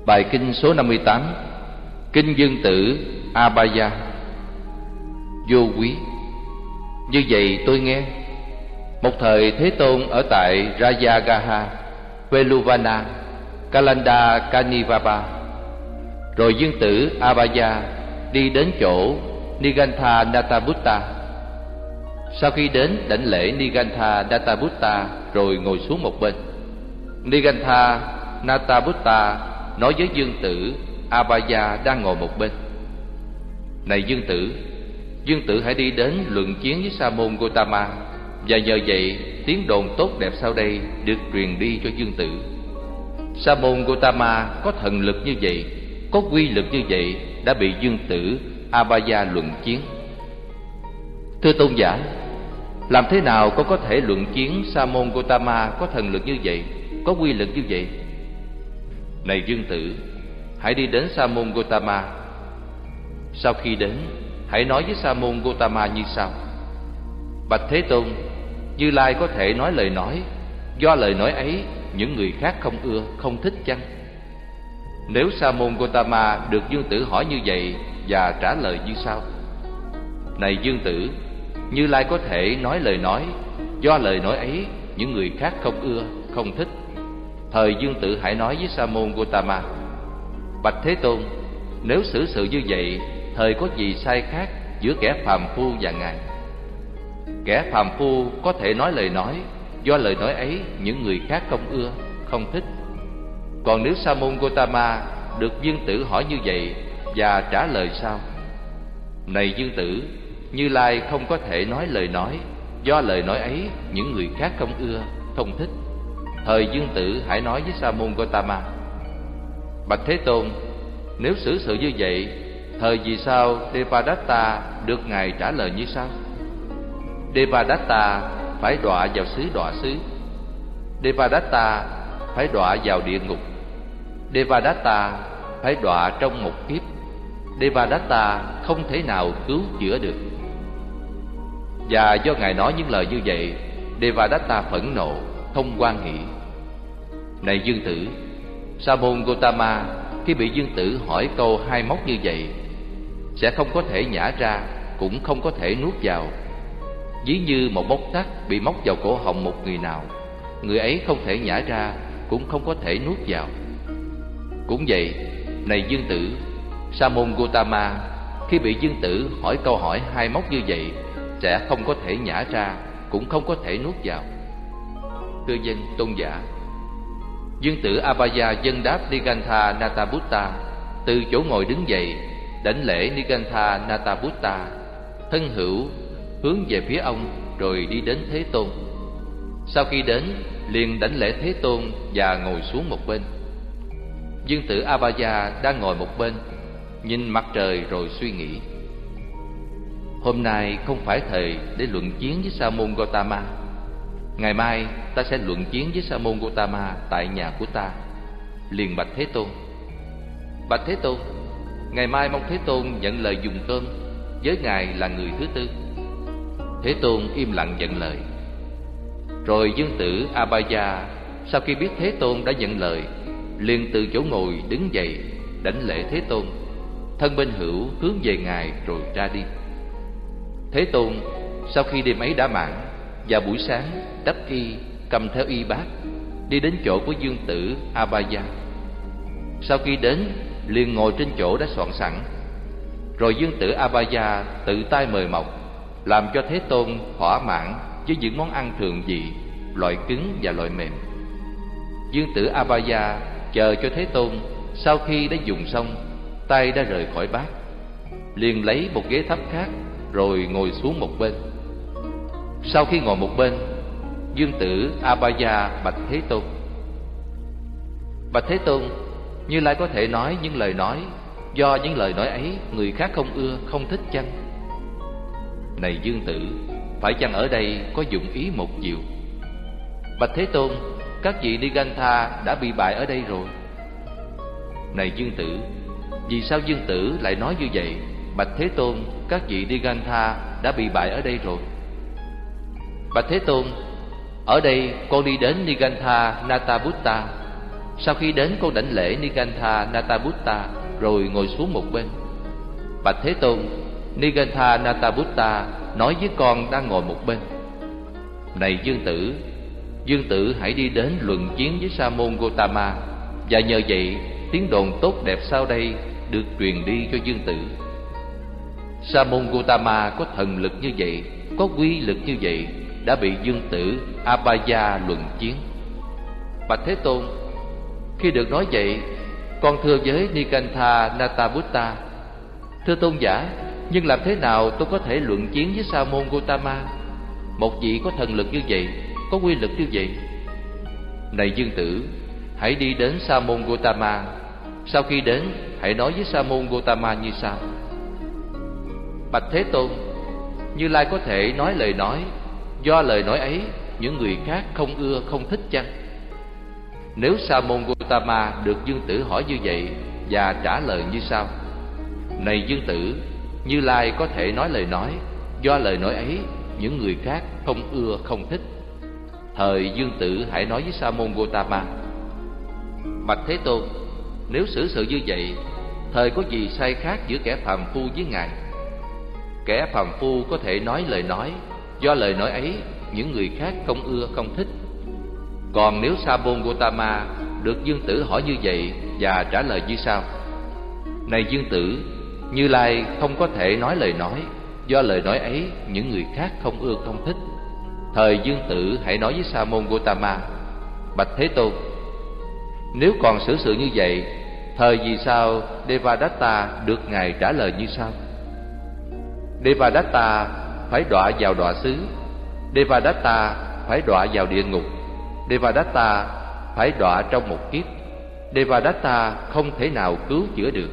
Bài kinh số 58. Kinh Dương Tử Abhaya. Vô quý. Như vậy tôi nghe, một thời Thế Tôn ở tại Rajagaha, Veluvana, Kalanda Kanivaba. Rồi Dương Tử Abhaya đi đến chỗ Nigantha Nathabutta. Sau khi đến đảnh lễ Nigantha Nathabutta rồi ngồi xuống một bên. Nigantha Nathabutta nói với Dương Tử Abhaya đang ngồi một bên: Này Dương Tử hãy đi đến luận chiến với Sa môn Gotama, và nhờ vậy tiếng đồn tốt đẹp sau đây được truyền đi cho Dương Tử. Sa môn Gotama có thần lực như vậy, có quy lực như vậy, đã bị Dương Tử Abhaya luận chiến. Thưa tôn giả, làm thế nào con có thể luận chiến Sa môn Gotama có thần lực như vậy, có quy lực như vậy? Này Dương Tử, hãy đi đến Sa môn Gotama. Sau khi đến, hãy nói với Sa môn Gotama như sau: Bạch Thế Tôn, Như Lai có thể nói lời nói, do lời nói ấy những người khác không ưa, không thích chăng? Nếu Sa môn Gotama được Dương Tử hỏi như vậy và trả lời như sau: Này Dương Tử, Như Lai có thể nói lời nói, do lời nói ấy những người khác không ưa, không thích. Thời Dương Tử hãy nói với Sa môn Gotama: Bạch Thế Tôn, nếu xử sự như vậy, thời có gì sai khác giữa kẻ phàm phu và Ngài? Kẻ phàm phu có thể nói lời nói, do lời nói ấy những người khác không ưa, không thích. Còn nếu Sa môn Gotama được Dương Tử hỏi như vậy và trả lời sao: Này Dương Tử, Như Lai không có thể nói lời nói, do lời nói ấy những người khác không ưa, không thích. Thời Dương Tử hãy nói với Sa môn Gotama: Bạch Thế Tôn, nếu xử sự như vậy, thời vì sao Devadatta được Ngài trả lời như sau: Devadatta phải đọa vào xứ đọa xứ, Devadatta phải đọa vào địa ngục, Devadatta phải đọa trong một kiếp, Devadatta không thể nào cứu chữa được. Và do Ngài nói những lời như vậy, Devadatta phẫn nộ, không hoan hỷ. Này Dương Tử, Sa môn Gotama khi bị Dương Tử hỏi câu hai móc như vậy sẽ không có thể nhả ra, cũng không có thể nuốt vào. Ví như một móc sắt bị móc vào cổ họng một người nào, người ấy không thể nhả ra, cũng không có thể nuốt vào. Cũng vậy, này Dương Tử, Sa môn Gotama khi bị Dương Tử hỏi câu hỏi hai móc như vậy sẽ không có thể nhả ra, cũng không có thể nuốt vào. Thưa dân tôn giả, Dương Tử Abhaya dâng đáp Nigantha Nathabutta, từ chỗ ngồi đứng dậy, đảnh lễ Nigantha Nathabutta, thân hữu hướng về phía ông rồi đi đến Thế Tôn. Sau khi đến, liền đảnh lễ Thế Tôn và ngồi xuống một bên. Dương Tử Abhaya đang ngồi một bên, nhìn mặt trời rồi suy nghĩ: Hôm nay không phải thời để luận chiến với Sa môn Gotama. Ngày mai ta sẽ luận chiến với Sa môn Gotama tại nhà của ta. Liền bạch Thế Tôn: Bạch Thế Tôn, ngày mai mong Thế Tôn nhận lời dùng cơm, với Ngài là người thứ tư. Thế Tôn im lặng nhận lời. Rồi Dương Tử Abhaya sau khi biết Thế Tôn đã nhận lời, liền từ chỗ ngồi đứng dậy, đảnh lễ Thế Tôn, thân bên hữu hướng về Ngài rồi ra đi. Thế Tôn sau khi đêm ấy đã mãn, vào buổi sáng đắp y, cầm theo y bát, đi đến chỗ của Dương Tử Abhaya. Sau khi đến, liền ngồi trên chỗ đã soạn sẵn. Rồi Dương Tử Abhaya tự tay mời mọc, làm cho Thế Tôn thỏa mãn với những món ăn thường vị, loại cứng và loại mềm. Dương Tử Abhaya chờ cho Thế Tôn sau khi đã dùng xong, tay đã rời khỏi bát, liền lấy một ghế thấp khác rồi ngồi xuống một bên. Sau khi ngồi một bên, Dương Tử Abhaya bạch Thế Tôn: Bạch Thế Tôn, Như Lai có thể nói những lời nói, do những lời nói ấy người khác không ưa, không thích chăng? Này Dương Tử, phải chăng ở đây có dụng ý một chiều? Bạch Thế Tôn, các vị Nigantha đã bị bại ở đây rồi. Này Dương Tử, vì sao Dương Tử lại nói như vậy? Bạch Thế Tôn, các vị Nigantha đã bị bại ở đây rồi. Bạch Thế Tôn, ở đây con đi đến Nigantha Nathabutta, Sau khi đến, con đảnh lễ Nigantha Natabutta rồi ngồi xuống một bên. Bạch Thế Tôn, Nigantha Natabutta nói với con đang ngồi một bên: Này Dương Tử hãy đi đến luận chiến với Sa môn Gotama, và nhờ vậy tiếng đồn tốt đẹp sau đây được truyền đi cho Dương Tử. Sa môn Gotama có thần lực như vậy, có quy lực như vậy, đã bị Dương Tử Abhaya luận chiến. Bạch Thế Tôn, khi được nói vậy, con thưa với Nigantha Natabutta: Thưa tôn giả, nhưng làm thế nào tôi có thể luận chiến với Sa môn Gotama, một vị có thần lực như vậy, có quy lực như vậy? Này Dương Tử, hãy đi đến Sa môn Gotama. Sau khi đến, hãy nói với Sa môn Gotama như sau: Bạch Thế Tôn, Như Lai có thể nói lời nói, do lời nói ấy những người khác không ưa không thích chăng? Nếu Sa môn Gotama được Dương Tử hỏi như vậy và trả lời như sau: Này Dương Tử, Như Lai có thể nói lời nói, do lời nói ấy những người khác không ưa không thích. Thời Dương Tử hãy nói với Sa môn Gotama: Bạch Thế Tôn, nếu xử sự như vậy, thời có gì sai khác giữa kẻ phàm phu với Ngài? Kẻ phàm phu có thể nói lời nói, do lời nói ấy những người khác không ưa không thích. Còn nếu Sa môn Gotama được Dương Tử hỏi như vậy và trả lời như sau: Này Dương Tử, Như Lai không có thể nói lời nói, do lời nói ấy những người khác không ưa không thích. Thời Dương Tử hãy nói với Sa môn Gotama: Bạch Thế Tôn, nếu còn xử sự như vậy, thời vì sao Devadatta được Ngài trả lời như sau: Devadatta phải đọa vào đọa xứ, Devadatta phải đọa vào địa ngục, Devadatta phải đọa trong một kiếp, Devadatta không thể nào cứu chữa được.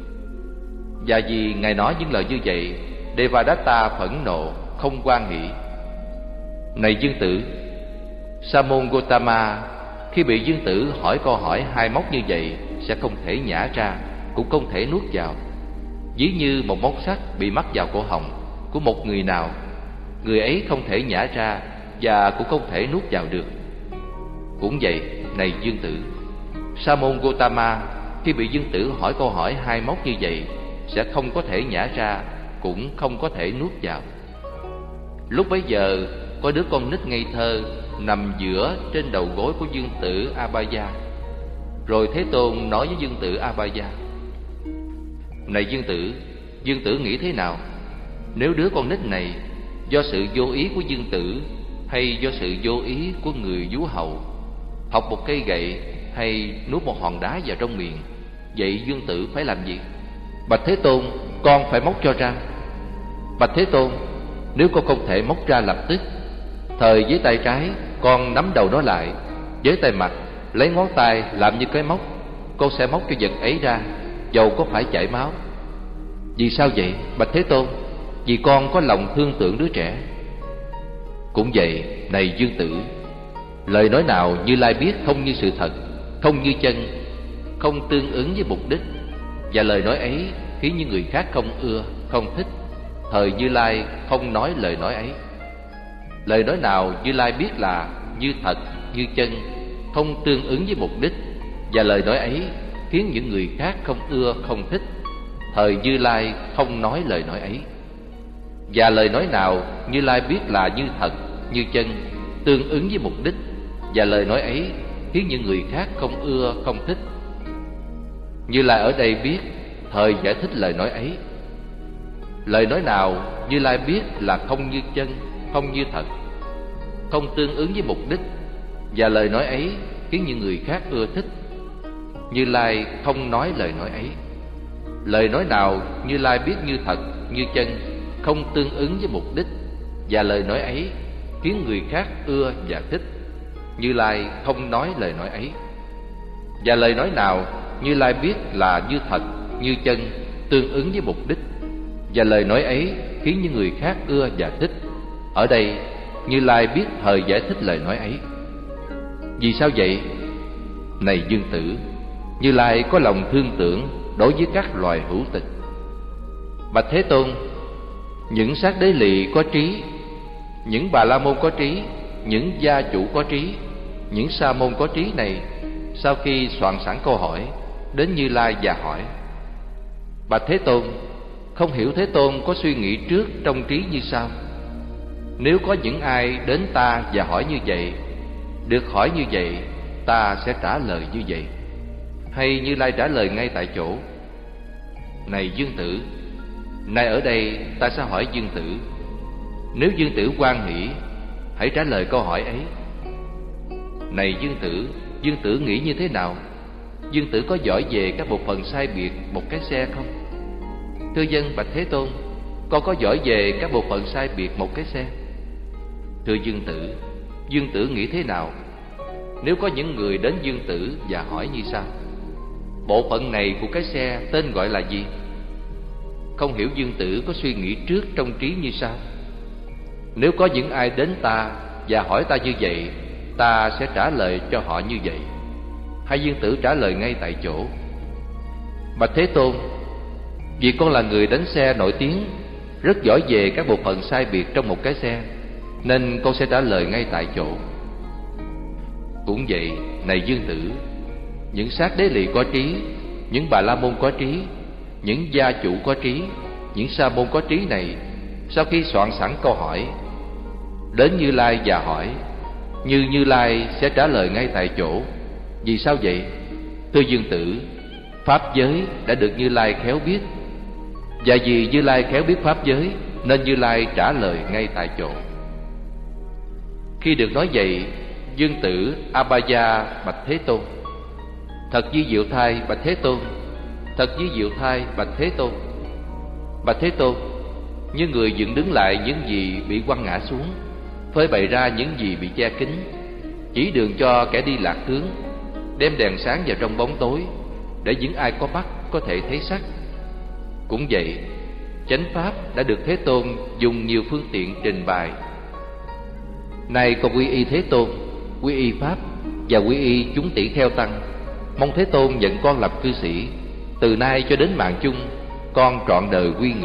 Và vì Ngài nói những lời như vậy, Devadatta phẫn nộ, không hoan hỷ. Này Dương Tử, Sa môn Gotama khi bị Dương Tử hỏi câu hỏi hai móc như vậy sẽ không thể nhả ra, cũng không thể nuốt vào. Ví như một móc sắt bị mắc vào cổ họng của một người nào, người ấy không thể nhả ra và cũng không thể nuốt vào được. Cũng vậy, này Dương Tử, Sa môn Gotama khi bị Dương Tử hỏi câu hỏi hai móc như vậy sẽ không có thể nhả ra, cũng không có thể nuốt vào. Lúc bấy giờ có đứa con nít ngây thơ nằm giữa trên đầu gối của Dương Tử Abhaya. Rồi Thế Tôn nói với Dương Tử Abhaya: Này Dương Tử nghĩ thế nào? Nếu đứa con nít này do sự vô ý của Dương Tử hay do sự vô ý của người vú hầu học một cây gậy hay nuốt một hòn đá vào trong miệng, vậy Dương Tử phải làm gì? Bạch Thế Tôn, con phải móc cho ra. Bạch Thế Tôn, nếu con không thể móc ra lập tức, thời với tay trái con nắm đầu nó lại, với tay mặt lấy ngón tay làm như cái móc, con sẽ móc cho vật ấy ra, dầu có phải chảy máu. Vì sao vậy? Bạch Thế Tôn, vì con có lòng thương tưởng đứa trẻ. Cũng vậy, này Dương Tử, lời nói nào Như Lai biết không như sự thật, không như chân, không tương ứng với mục đích, và lời nói ấy khiến những người khác không ưa, không thích, thời Như Lai không nói lời nói ấy. Lời nói nào Như Lai biết là như thật, như chân, không tương ứng với mục đích, và lời nói ấy khiến những người khác không ưa, không thích, thời Như Lai không nói lời nói ấy. Và lời nói nào Như Lai biết là như thật, như chân, tương ứng với mục đích, và lời nói ấy khiến những người khác không ưa, không thích, Như Lai ở đây biết, thời giải thích lời nói ấy. Lời nói nào Như Lai biết là không như chân, không như thật, không tương ứng với mục đích, và lời nói ấy khiến những người khác ưa thích, Như Lai không nói lời nói ấy. Lời nói nào Như Lai biết như thật, như chân, không tương ứng với mục đích, và lời nói ấy khiến người khác ưa và thích, Như Lai không nói lời nói ấy. Và lời nói nào Như Lai biết là như thật, như chân, tương ứng với mục đích, và lời nói ấy khiến những người khác ưa và thích, ở đây Như Lai biết thời giải thích lời nói ấy. Vì sao vậy? Này Dương Tử, Như Lai có lòng thương tưởng đối với các loài hữu tình. Bạch Thế Tôn, những sát đế lì có trí, những bà la môn có trí, những gia chủ có trí, những sa môn có trí này sau khi soạn sẵn câu hỏi, đến Như Lai và hỏi: Bạch Thế Tôn, không hiểu Thế Tôn có suy nghĩ trước trong trí như sau: nếu có những ai đến ta và hỏi như vậy, được hỏi như vậy, ta sẽ trả lời như vậy. Hay Như Lai trả lời ngay tại chỗ: Này Dương Tử, nay ở đây ta sẽ hỏi Dương Tử. Nếu Dương Tử hoan hỷ, hãy trả lời câu hỏi ấy. Này Dương Tử nghĩ như thế nào? Dương Tử có giỏi về các bộ phận sai biệt một cái xe không? Thưa dân, bạch Thế Tôn, con có giỏi về các bộ phận sai biệt một cái xe. Thưa Dương Tử nghĩ thế nào? Nếu có những người đến Dương Tử và hỏi như sau: bộ phận này của cái xe tên gọi là gì? Không hiểu Dương Tử có suy nghĩ trước trong trí như sau: nếu có những ai đến ta và hỏi ta như vậy, ta sẽ trả lời cho họ như vậy. Hay Dương Tử trả lời ngay tại chỗ: Bạch Thế Tôn, vì con là người đánh xe nổi tiếng, rất giỏi về các bộ phận sai biệt trong một cái xe, nên con sẽ trả lời ngay tại chỗ. Cũng vậy, này Dương Tử, những sát đế lì có trí, những bà la môn có trí, những gia chủ có trí, những sa môn có trí này, sau khi soạn sẵn câu hỏi, đến Như Lai và hỏi, Như Lai sẽ trả lời ngay tại chỗ. Vì sao vậy? Thưa Dương Tử, pháp giới đã được Như Lai khéo biết, và vì Như Lai khéo biết pháp giới, nên Như Lai trả lời ngay tại chỗ. Khi được nói vậy, Dương Tử Abhaya bạch Thế Tôn: Thật di diệu thai bạch Thế Tôn, thật di diệu thai bạch Thế Tôn. Bạch Thế Tôn, như người dựng đứng lại những gì bị quăng ngã xuống, phơi bày ra những gì bị che kín, chỉ đường cho kẻ đi lạc hướng, đem đèn sáng vào trong bóng tối, để những ai có mắt có thể thấy sắc. Cũng vậy, chánh pháp đã được Thế Tôn dùng nhiều phương tiện trình bày. Nay con quy y Thế Tôn, quy y pháp và quy y chúng tỷ kheo tăng, mong Thế Tôn nhận con làm cư sĩ. Từ nay cho đến mạng chung, con trọn đời quy ngưỡng